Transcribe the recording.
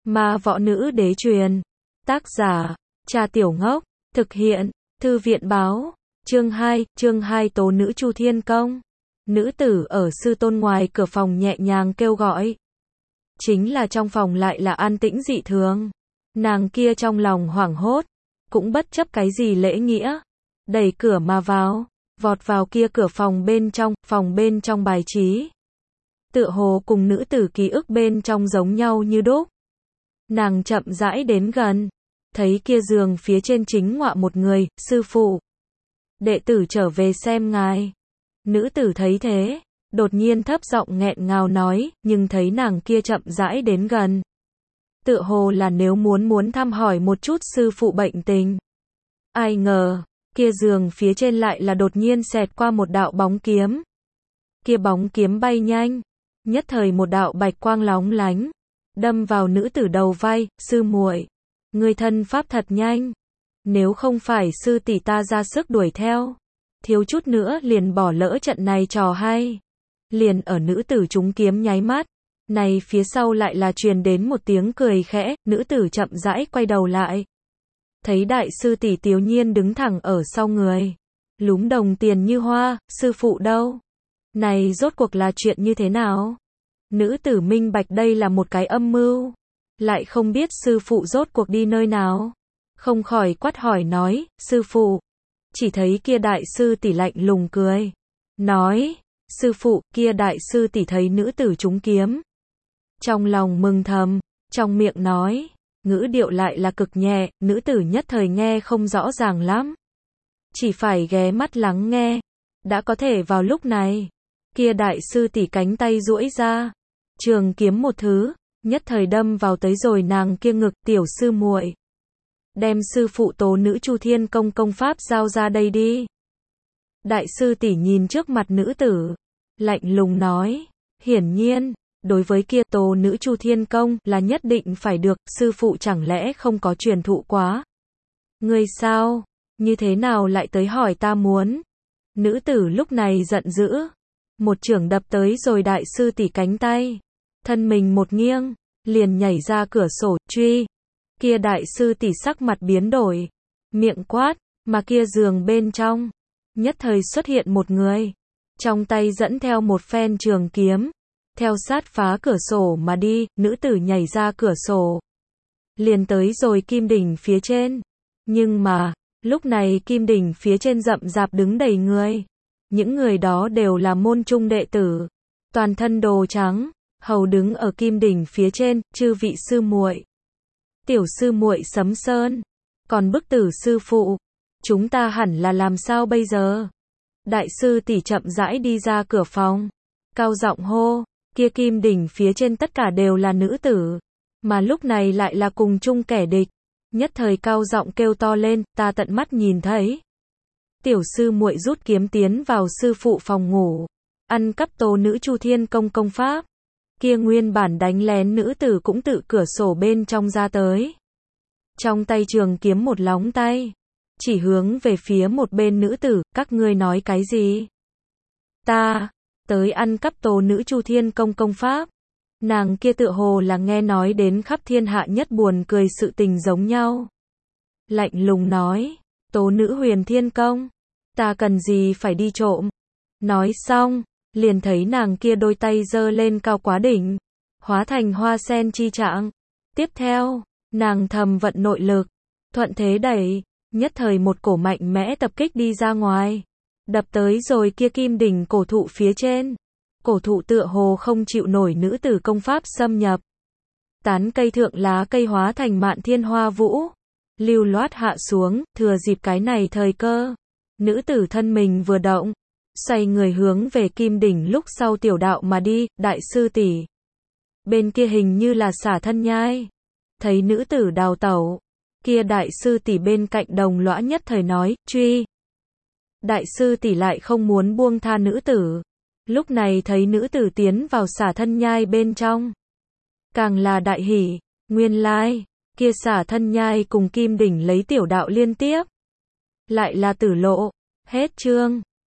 Ma võ nữ đế truyền. Tác giả, Trà Tiểu Ngốc. Thực hiện, Thư viện báo. Chương 2 tố nữ Chu Thiên Công. Nữ tử ở sư tôn ngoài cửa phòng nhẹ nhàng kêu gọi. Chính là trong phòng lại là an tĩnh dị thường. Nàng kia trong lòng hoảng hốt, cũng bất chấp cái gì lễ nghĩa. Đẩy cửa mà vào, vọt vào kia cửa phòng bên trong bài trí. Tựa hồ cùng nữ tử ký ức bên trong giống nhau như đúc. Nàng chậm rãi đến gần, thấy kia giường phía trên chính ngọa một người, sư phụ. Đệ tử trở về xem ngài. Nữ tử thấy thế, đột nhiên thấp giọng nghẹn ngào nói, nhưng thấy nàng kia chậm rãi đến gần. Tựa hồ là nếu muốn thăm hỏi một chút sư phụ bệnh tình. Ai ngờ, kia giường phía trên lại là đột nhiên xẹt qua một đạo bóng kiếm. Kia bóng kiếm bay nhanh, nhất thời một đạo bạch quang lóng lánh, đâm vào nữ tử đầu vai. Sư muội, người thân pháp thật nhanh. Nếu không phải sư tỷ ta ra sức đuổi theo, thiếu chút nữa liền bỏ lỡ trận này trò hay. Liền ở nữ tử trúng kiếm nháy mắt, này phía sau lại là truyền đến một tiếng cười khẽ. Nữ tử chậm rãi quay đầu lại, thấy đại sư tỷ Tiếu Nhiên đứng thẳng ở sau người, lúm đồng tiền như hoa. Sư phụ đâu? Này rốt cuộc là chuyện như thế nào? Nữ tử minh bạch đây là một cái âm mưu, lại không biết sư phụ rốt cuộc đi nơi nào, không khỏi quát hỏi nói, sư phụ. Chỉ thấy kia đại sư tỷ lạnh lùng cười, nói, sư phụ. Kia đại sư tỷ thấy nữ tử trúng kiếm, trong lòng mừng thầm, trong miệng nói, ngữ điệu lại là cực nhẹ. Nữ tử nhất thời nghe không rõ ràng lắm, chỉ phải ghé mắt lắng nghe. Đã có thể vào lúc này, kia đại sư tỷ cánh tay duỗi ra, trường kiếm một thứ, nhất thời đâm vào tới rồi nàng kia ngực. Tiểu sư muội, đem sư phụ tố nữ Chu Thiên Công công pháp giao ra đây đi. Đại sư tỷ nhìn trước mặt nữ tử, lạnh lùng nói, hiển nhiên, đối với kia tố nữ Chu Thiên Công là nhất định phải được, sư phụ chẳng lẽ không có truyền thụ quá? Ngươi sao? Như thế nào lại tới hỏi ta muốn? Nữ tử lúc này giận dữ, một chưởng đập tới rồi đại sư tỷ cánh tay, thân mình một nghiêng, liền nhảy ra cửa sổ. Truy! Kia đại sư tỷ sắc mặt biến đổi, miệng quát, mà kia giường bên trong, nhất thời xuất hiện một người, trong tay dẫn theo một phen trường kiếm, theo sát phá cửa sổ mà đi. Nữ tử nhảy ra cửa sổ, liền tới rồi kim đỉnh phía trên. Nhưng mà, lúc này kim đỉnh phía trên rậm rạp đứng đầy người. Những người đó đều là môn trung đệ tử, toàn thân đồ trắng, hầu đứng ở kim đỉnh phía trên. Chư vị sư muội, tiểu sư muội Sấm Sơn, còn bức tử sư phụ, chúng ta hẳn là làm sao bây giờ? Đại sư tỷ chậm rãi đi ra cửa phòng, cao giọng hô. Kia kim đỉnh phía trên tất cả đều là nữ tử, mà lúc này lại là cùng chung kẻ địch. Nhất thời cao giọng kêu to lên, ta tận mắt nhìn thấy. Tiểu sư muội rút kiếm tiến vào sư phụ phòng ngủ, ăn cắp tố nữ Chu Thiên Công công pháp. Kia nguyên bản đánh lén nữ tử cũng tự cửa sổ bên trong ra tới, trong tay trường kiếm một lóng tay, chỉ hướng về phía một bên nữ tử. Các ngươi nói cái gì? Ta tới ăn cắp tố nữ Chu Thiên Công công pháp. Nàng kia tựa hồ là nghe nói đến khắp thiên hạ nhất buồn cười sự tình giống nhau, lạnh lùng nói, tố nữ Huyền Thiên Công, ta cần gì phải đi trộm? Nói xong, liền thấy nàng kia đôi tay giơ lên cao quá đỉnh, hóa thành hoa sen chi trạng. Tiếp theo, nàng thầm vận nội lực, thuận thế đẩy, nhất thời một cổ mạnh mẽ tập kích đi ra ngoài, đập tới rồi kia kim đỉnh cổ thụ phía trên. Cổ thụ tựa hồ không chịu nổi nữ tử công pháp xâm nhập, tán cây thượng lá cây hóa thành mạn thiên hoa vũ, lưu loát hạ xuống. Thừa dịp cái này thời cơ, nữ tử thân mình vừa động, xoay người hướng về kim đỉnh lúc sau tiểu đạo mà đi. Đại sư tỷ, bên kia hình như là xả thân nhai. Thấy nữ tử đào tẩu, kia đại sư tỷ bên cạnh đồng lõa nhất thời nói, truy. Đại sư tỷ lại không muốn buông tha nữ tử, lúc này thấy nữ tử tiến vào xả thân nhai bên trong, càng là đại hỉ. Nguyên lai, kia xả thân nhai cùng kim đỉnh lấy tiểu đạo liên tiếp, lại là tử lộ. Hết chương.